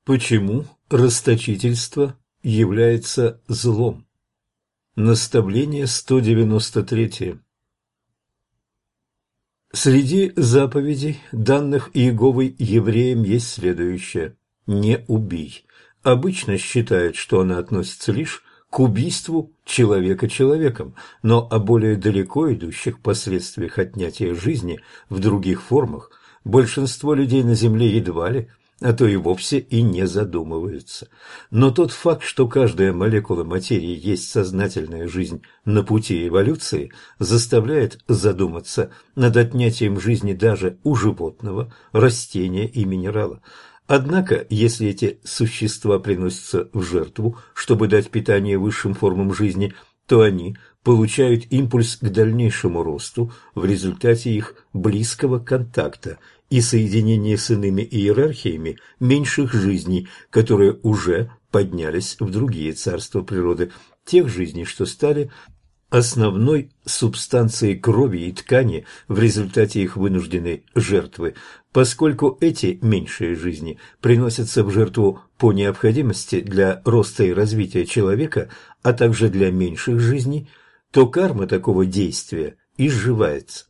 Почему расточительство является злом? Наставление 193. Среди заповедей, данных Иеговой евреям, есть следующее: «Не убий». Обычно считают, что она относится лишь к убийству человека человеком, но о более далеко идущих последствиях отнятия жизни в других формах большинство людей на Земле едва ли, а то и вовсе и не задумываются. Но тот факт, что каждая молекула материи есть сознательная жизнь на пути эволюции, заставляет задуматься над отнятием жизни даже у животного, растения и минерала. Однако, если эти существа приносятся в жертву, чтобы дать питание высшим формам жизни, то они получают импульс к дальнейшему росту в результате их близкого контакта и соединения с иными иерархиями меньших жизней, которые уже поднялись в другие царства природы, тех жизней, что стали основной субстанцией крови и ткани в результате их вынужденной жертвы. Поскольку эти меньшие жизни приносятся в жертву по необходимости для роста и развития человека, а также для меньших жизней, то карма такого действия изживается.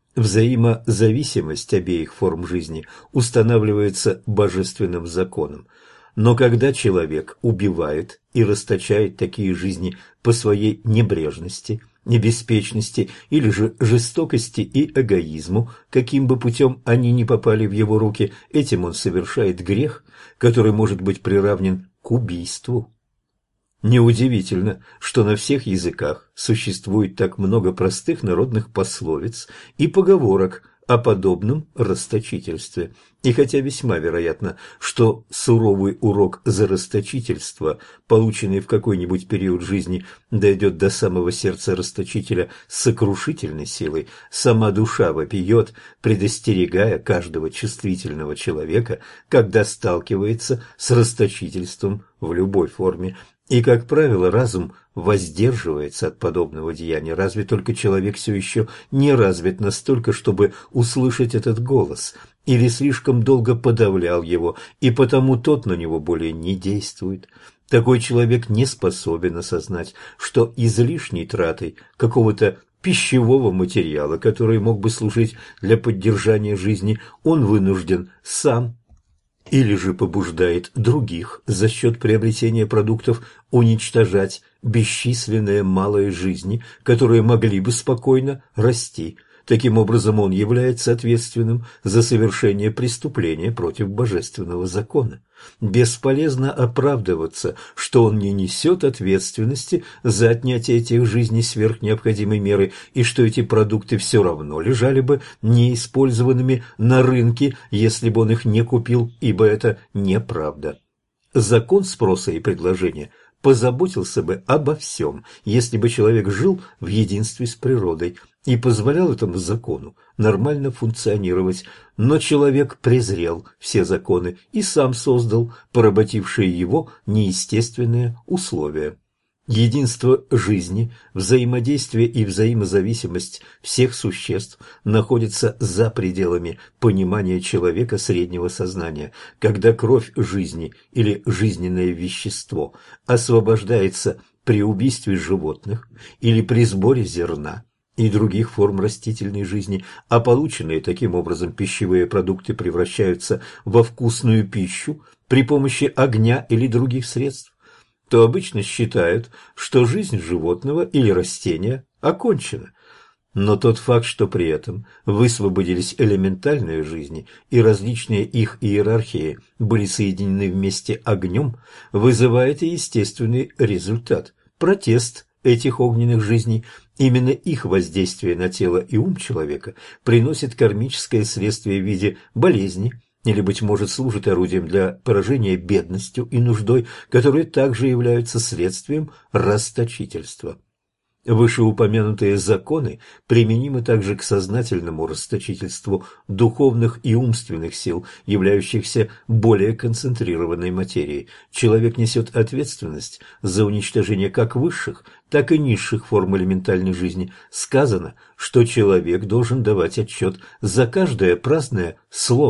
Взаимозависимость обеих форм жизни устанавливается божественным законом. Но когда человек убивает и расточает такие жизни по своей небрежности, беспечности или же жестокости и эгоизму, каким бы путем они ни попали в его руки, этим он совершает грех, который может быть приравнен к убийству. Неудивительно, что на всех языках существует так много простых народных пословиц и поговорок о подобном расточительстве. И хотя весьма вероятно, что суровый урок за расточительство, полученный в какой-нибудь период жизни, дойдет до самого сердца расточителя с сокрушительной силой, сама душа вопиет, предостерегая каждого чувствительного человека, когда сталкивается с расточительством в любой форме. И, как правило, разум воздерживается от подобного деяния, разве только человек все еще не развит настолько, чтобы услышать этот голос, или слишком долго подавлял его, и потому тот на него более не действует. Такой человек не способен осознать, что излишней тратой какого-то пищевого материала, который мог бы служить для поддержания жизни, он вынужден сам или же побуждает других за счет приобретения продуктов уничтожать бесчисленные малые жизни, которые могли бы спокойно расти. Таким образом, он является ответственным за совершение преступления против божественного закона. Бесполезно оправдываться, что он не несет ответственности за отнятие этих жизней сверх необходимой меры, и что эти продукты все равно лежали бы неиспользованными на рынке, если бы он их не купил, ибо это неправда. Закон спроса и предложения позаботился бы обо всем, если бы человек жил в единстве с природой и позволял этому закону нормально функционировать, но человек презрел все законы и сам создал поработившие его неестественные условия. Единство жизни, взаимодействие и взаимозависимость всех существ находятся за пределами понимания человека среднего сознания. Когда кровь жизни или жизненное вещество освобождается при убийстве животных или при сборе зерна и других форм растительной жизни, а полученные таким образом пищевые продукты превращаются во вкусную пищу при помощи огня или других средств, то обычно считают, что жизнь животного или растения окончена. Но тот факт, что при этом высвободились элементальные жизни и различные их иерархии были соединены вместе огнем, вызывает и естественный результат – протест этих огненных жизней. Именно их воздействие на тело и ум человека приносит кармическое следствие в виде болезни, или, быть может, служит орудием для поражения бедностью и нуждой, которые также являются следствием расточительства. Вышеупомянутые законы применимы также к сознательному расточительству духовных и умственных сил, являющихся более концентрированной материей. Человек несет ответственность за уничтожение как высших, так и низших форм элементальной жизни. Сказано, что человек должен давать отчет за каждое праздное слово,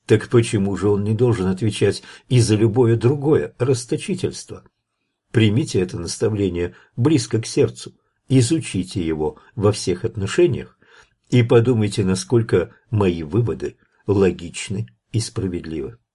Так почему же он не должен отвечать и за любое другое расточительство? Примите это наставление близко к сердцу, изучите его во всех отношениях и подумайте, насколько мои выводы логичны и справедливы.